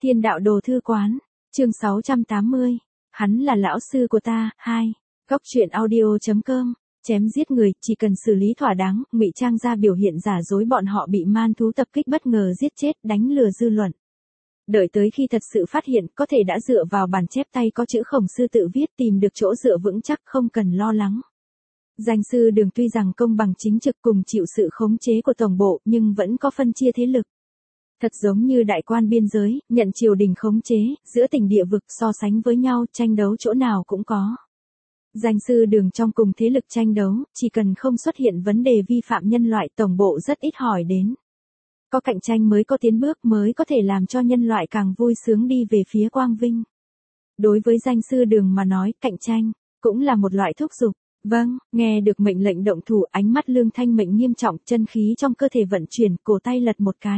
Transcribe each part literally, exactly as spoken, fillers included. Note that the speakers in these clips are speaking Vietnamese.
Thiên đạo đồ thư quán, chương sáu trăm tám mươi, hắn là lão sư của ta, hai, góc truyện audio chấm com, chém giết người, chỉ cần xử lý thỏa đáng, ngụy trang ra biểu hiện giả dối bọn họ bị man thú tập kích bất ngờ giết chết, đánh lừa dư luận. Đợi tới khi thật sự phát hiện, có thể đã dựa vào bản chép tay có chữ Khổng Sư tự viết tìm được chỗ dựa vững chắc không cần lo lắng. Danh sư Đường tuy rằng công bằng chính trực cùng chịu sự khống chế của tổng bộ nhưng vẫn có phân chia thế lực. Thật giống như đại quan biên giới, nhận triều đình khống chế, giữa tỉnh địa vực so sánh với nhau, tranh đấu chỗ nào cũng có. Danh sư Đường trong cùng thế lực tranh đấu, chỉ cần không xuất hiện vấn đề vi phạm nhân loại tổng bộ rất ít hỏi đến. Có cạnh tranh mới có tiến bước mới có thể làm cho nhân loại càng vui sướng đi về phía quang vinh. Đối với danh sư Đường mà nói, cạnh tranh, cũng là một loại thúc giục. Vâng, nghe được mệnh lệnh động thủ, ánh mắt Lương Thanh Mệnh nghiêm trọng, chân khí trong cơ thể vận chuyển, cổ tay lật một cái.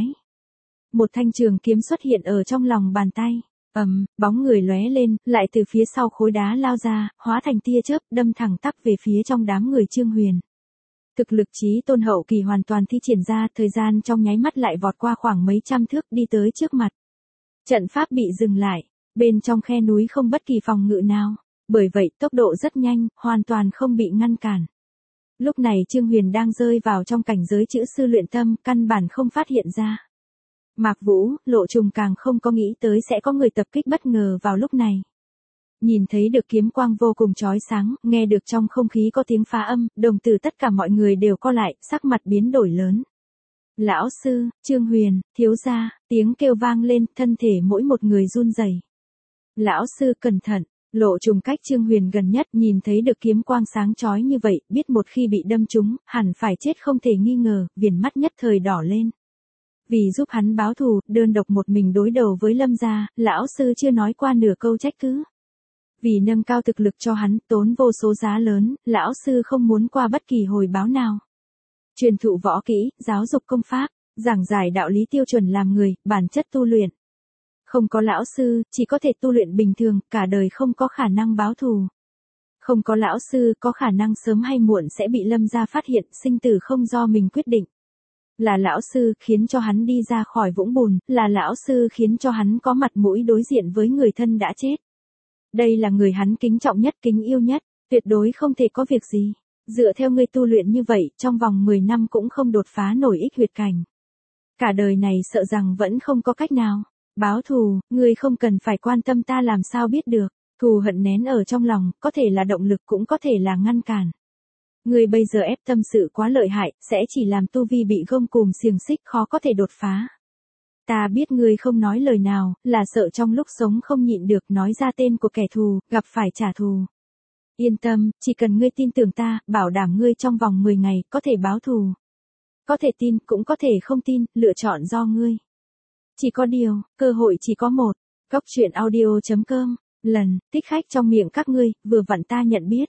Một thanh trường kiếm xuất hiện ở trong lòng bàn tay. Ầm, um, bóng người lóe lên, lại từ phía sau khối đá lao ra, hóa thành tia chớp, đâm thẳng tắp về phía trong đám người Trương Huyền. Thực lực chí tôn hậu kỳ hoàn toàn thi triển ra, thời gian trong nháy mắt lại vọt qua khoảng mấy trăm thước đi tới trước mặt. Trận pháp bị dừng lại, bên trong khe núi không bất kỳ phòng ngự nào. Bởi vậy tốc độ rất nhanh, hoàn toàn không bị ngăn cản. Lúc này Trương Huyền đang rơi vào trong cảnh giới chữ sư luyện tâm, căn bản không phát hiện ra. Mạc Vũ, Lộ Trùng càng không có nghĩ tới sẽ có người tập kích bất ngờ vào lúc này. Nhìn thấy được kiếm quang vô cùng chói sáng, nghe được trong không khí có tiếng phá âm, đồng tử tất cả mọi người đều co lại, sắc mặt biến đổi lớn. Lão sư, Trương Huyền, thiếu gia, tiếng kêu vang lên, thân thể mỗi một người run rẩy. Lão sư cẩn thận. Lộ Trùng cách Trương Huyền gần nhất, nhìn thấy được kiếm quang sáng chói như vậy, biết một khi bị đâm trúng, hẳn phải chết không thể nghi ngờ, viền mắt nhất thời đỏ lên. Vì giúp hắn báo thù, đơn độc một mình đối đầu với Lâm gia, lão sư chưa nói qua nửa câu trách cứ. Vì nâng cao thực lực cho hắn, tốn vô số giá lớn, lão sư không muốn qua bất kỳ hồi báo nào. Truyền thụ võ kỹ, giáo dục công pháp, giảng giải đạo lý tiêu chuẩn làm người, bản chất tu luyện. Không có lão sư, chỉ có thể tu luyện bình thường, cả đời không có khả năng báo thù. Không có lão sư, có khả năng sớm hay muộn sẽ bị Lâm gia phát hiện, sinh tử không do mình quyết định. Là lão sư khiến cho hắn đi ra khỏi vũng bùn, là lão sư khiến cho hắn có mặt mũi đối diện với người thân đã chết. Đây là người hắn kính trọng nhất, kính yêu nhất, tuyệt đối không thể có việc gì. Dựa theo ngươi tu luyện như vậy, trong vòng mười năm cũng không đột phá nổi ích huyệt cảnh. Cả đời này sợ rằng vẫn không có cách nào. Báo thù, ngươi không cần phải quan tâm ta làm sao biết được, thù hận nén ở trong lòng, có thể là động lực cũng có thể là ngăn cản. Ngươi bây giờ ép tâm sự quá lợi hại, sẽ chỉ làm tu vi bị gông cùm xiềng xích khó có thể đột phá. Ta biết ngươi không nói lời nào, là sợ trong lúc sống không nhịn được nói ra tên của kẻ thù, gặp phải trả thù. Yên tâm, chỉ cần ngươi tin tưởng ta, bảo đảm ngươi trong vòng mười ngày, có thể báo thù. Có thể tin, cũng có thể không tin, lựa chọn do ngươi. Chỉ có điều, cơ hội chỉ có một. Góc truyện audio chấm com, lần, thích khách trong miệng các ngươi, vừa vặn ta nhận biết.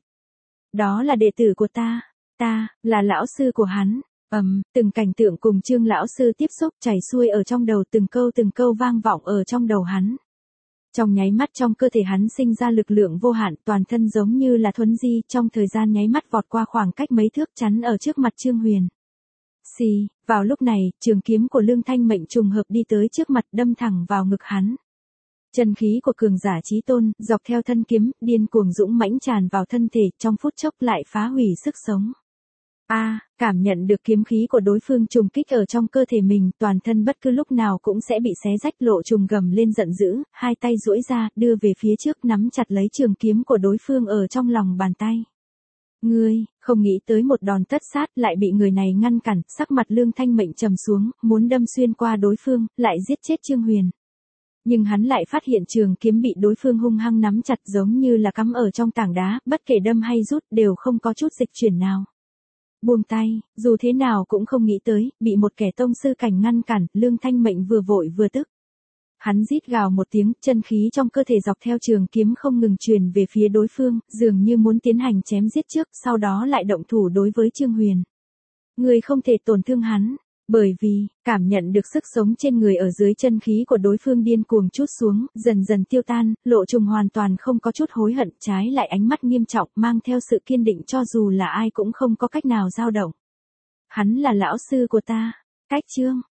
Đó là đệ tử của ta, ta, là lão sư của hắn. Ầm, um, từng cảnh tượng cùng Trương lão sư tiếp xúc chảy xuôi ở trong đầu, từng câu từng câu vang vọng ở trong đầu hắn. Trong nháy mắt trong cơ thể hắn sinh ra lực lượng vô hạn, toàn thân giống như là thuấn di, trong thời gian nháy mắt vọt qua khoảng cách mấy thước chắn ở trước mặt Trương Huyền. Xì, vào lúc này, trường kiếm của Lương Thanh Mệnh trùng hợp đi tới trước mặt đâm thẳng vào ngực hắn. Chân khí của cường giả chí tôn, dọc theo thân kiếm, điên cuồng dũng mãnh tràn vào thân thể, trong phút chốc lại phá hủy sức sống. A, à, cảm nhận được kiếm khí của đối phương trùng kích ở trong cơ thể mình, toàn thân bất cứ lúc nào cũng sẽ bị xé rách. Lộ Trùng gầm lên giận dữ, hai tay duỗi ra, đưa về phía trước nắm chặt lấy trường kiếm của đối phương ở trong lòng bàn tay. Ngươi, không nghĩ tới một đòn tất sát lại bị người này ngăn cản, sắc mặt Lương Thanh Mệnh trầm xuống, muốn đâm xuyên qua đối phương, lại giết chết Trương Huyền. Nhưng hắn lại phát hiện trường kiếm bị đối phương hung hăng nắm chặt giống như là cắm ở trong tảng đá, bất kể đâm hay rút đều không có chút dịch chuyển nào. Buông tay, dù thế nào cũng không nghĩ tới, bị một kẻ tông sư cảnh ngăn cản, Lương Thanh Mệnh vừa vội vừa tức. Hắn rít gào một tiếng, chân khí trong cơ thể dọc theo trường kiếm không ngừng truyền về phía đối phương, dường như muốn tiến hành chém giết trước, sau đó lại động thủ đối với Trương Huyền. Người không thể tổn thương hắn, bởi vì, cảm nhận được sức sống trên người ở dưới chân khí của đối phương điên cuồng trút xuống, dần dần tiêu tan, Lộ Trùng hoàn toàn không có chút hối hận, trái lại ánh mắt nghiêm trọng, mang theo sự kiên định cho dù là ai cũng không có cách nào dao động. Hắn là lão sư của ta. Cách chương,